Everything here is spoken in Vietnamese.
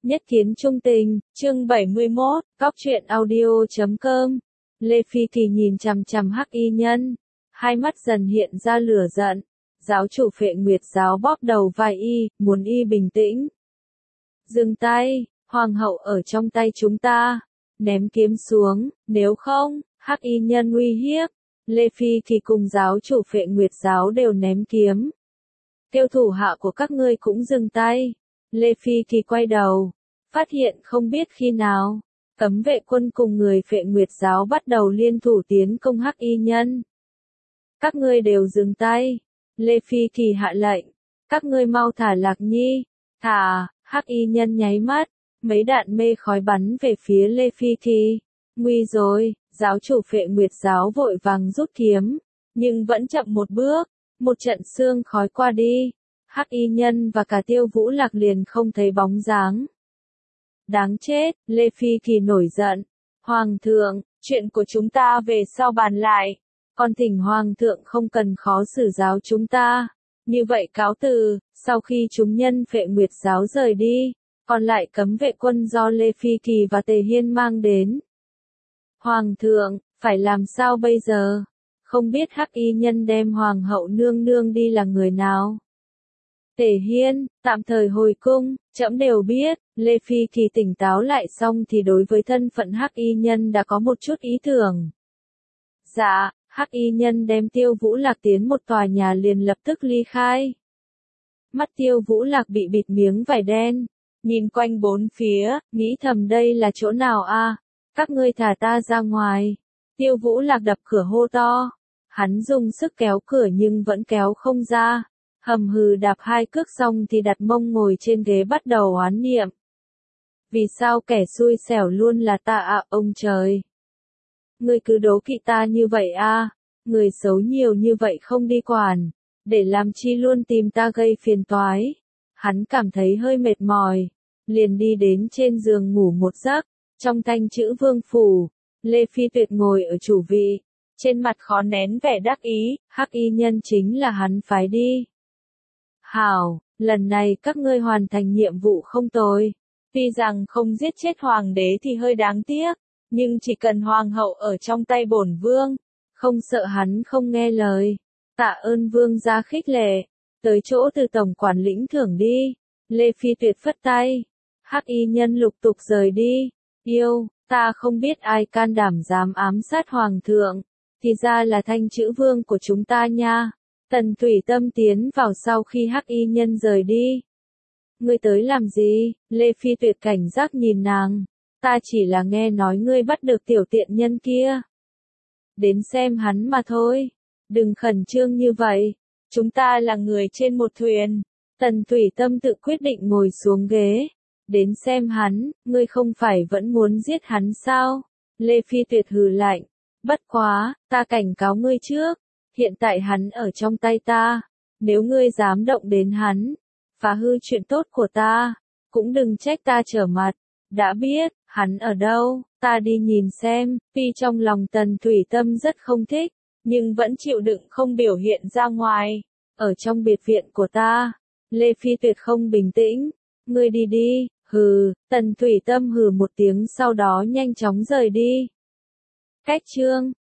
Nhất kiến trung tình, chương 71, Cóc truyện audio.com. Lê Phi Kỳ nhìn chằm chằm Hắc Y Nhân, hai mắt dần hiện ra lửa giận. Giáo chủ Phệ Nguyệt giáo bóp đầu vai y, muốn y bình tĩnh. Dừng tay, hoàng hậu ở trong tay chúng ta. Ném kiếm xuống, nếu không, Hắc Y Nhân uy hiếp. Lê Phi Kỳ cùng giáo chủ Phệ Nguyệt giáo đều ném kiếm. Kêu thủ hạ của các ngươi cũng dừng tay. Lê Phi Kỳ quay đầu, phát hiện không biết khi nào, cấm vệ quân cùng người Phệ Nguyệt giáo bắt đầu liên thủ tiến công Hắc Y Nhân. Các ngươi đều dừng tay. Lê Phi Kỳ hạ lệnh, các ngươi mau thả Lạc Nhi. Thả. Hắc Y Nhân nháy mắt, mấy đạn mê khói bắn về phía Lê Phi Kỳ. Nguy rồi, giáo chủ Phệ Nguyệt giáo vội vàng rút kiếm, nhưng vẫn chậm một bước. Một trận sương khói qua đi, Hắc Y Nhân và cả Tiêu Vũ Lạc liền không thấy bóng dáng. Đáng chết, Lê Phi Kỳ nổi giận. Hoàng thượng, chuyện của chúng ta về sau bàn lại. Còn thỉnh Hoàng thượng không cần khó xử giáo chúng ta. Như vậy cáo từ, sau khi chúng nhân Phệ Nguyệt giáo rời đi, còn lại cấm vệ quân do Lê Phi Kỳ và Tề Hiên mang đến. Hoàng thượng, phải làm sao bây giờ? Không biết Hắc Y Nhân đem Hoàng hậu nương nương đi là người nào? Tề Hiên, tạm thời hồi cung, trẫm đều biết. Lê Phi Kỳ tỉnh táo lại xong thì đối với thân phận Hắc Y Nhân đã có một chút ý tưởng. Dạ, Hắc Y Nhân đem Tiêu Vũ Lạc tiến một tòa nhà liền lập tức ly khai. Mắt Tiêu Vũ Lạc bị bịt miếng vải đen, nhìn quanh bốn phía, nghĩ thầm đây là chỗ nào a? Các ngươi thả ta ra ngoài. Tiêu Vũ Lạc đập cửa hô to. Hắn dùng sức kéo cửa nhưng vẫn kéo không ra. Hầm hừ đạp hai cước xong thì đặt mông ngồi trên ghế bắt đầu oán niệm. Vì sao kẻ xui xẻo luôn là ta à, ông trời? Ngươi cứ đố kỵ ta như vậy à? Người xấu nhiều như vậy không đi quản, để làm chi luôn tìm ta gây phiền toái. Hắn cảm thấy hơi mệt mỏi, liền đi đến trên giường ngủ một giấc. Trong thanh chữ vương phủ, Lê Phi Tuyệt ngồi ở chủ vị, trên mặt khó nén vẻ đắc ý. Hắc Y Nhân chính là hắn phái đi. Hảo, lần này các ngươi hoàn thành nhiệm vụ không tồi. Tuy rằng không giết chết hoàng đế thì hơi đáng tiếc, nhưng chỉ cần hoàng hậu ở trong tay bổn vương, không sợ hắn không nghe lời. Tạ ơn vương gia khích lệ, tới chỗ từ tổng quản lĩnh thưởng đi. Lê Phi Tuyệt phất tay, Hắc Y Nhân lục tục rời đi. Yêu, ta không biết ai can đảm dám ám sát hoàng thượng, thì ra là thanh chữ vương của chúng ta nha. Tần Thủy Tâm tiến vào sau khi Hắc Y Nhân rời đi. Ngươi tới làm gì? Lê Phi Tuyệt cảnh giác nhìn nàng. Ta chỉ là nghe nói ngươi bắt được tiểu tiện nhân kia. Đến xem hắn mà thôi. Đừng khẩn trương như vậy. Chúng ta là người trên một thuyền. Tần Thủy Tâm tự quyết định ngồi xuống ghế. Đến xem hắn, ngươi không phải vẫn muốn giết hắn sao? Lê Phi Tuyệt hừ lạnh. Bất quá, ta cảnh cáo ngươi trước. Hiện tại hắn ở trong tay ta. Nếu ngươi dám động đến hắn, phá hư chuyện tốt của ta, cũng đừng trách ta trở mặt. Đã biết, hắn ở đâu, ta đi nhìn xem. Tuy trong lòng Tần Thủy Tâm rất không thích, nhưng vẫn chịu đựng không biểu hiện ra ngoài. Ở trong biệt viện của ta, Lê Phi Tuyệt không bình tĩnh. Ngươi đi đi, hừ. Tần Thủy Tâm hừ một tiếng sau đó nhanh chóng rời đi. Cách chương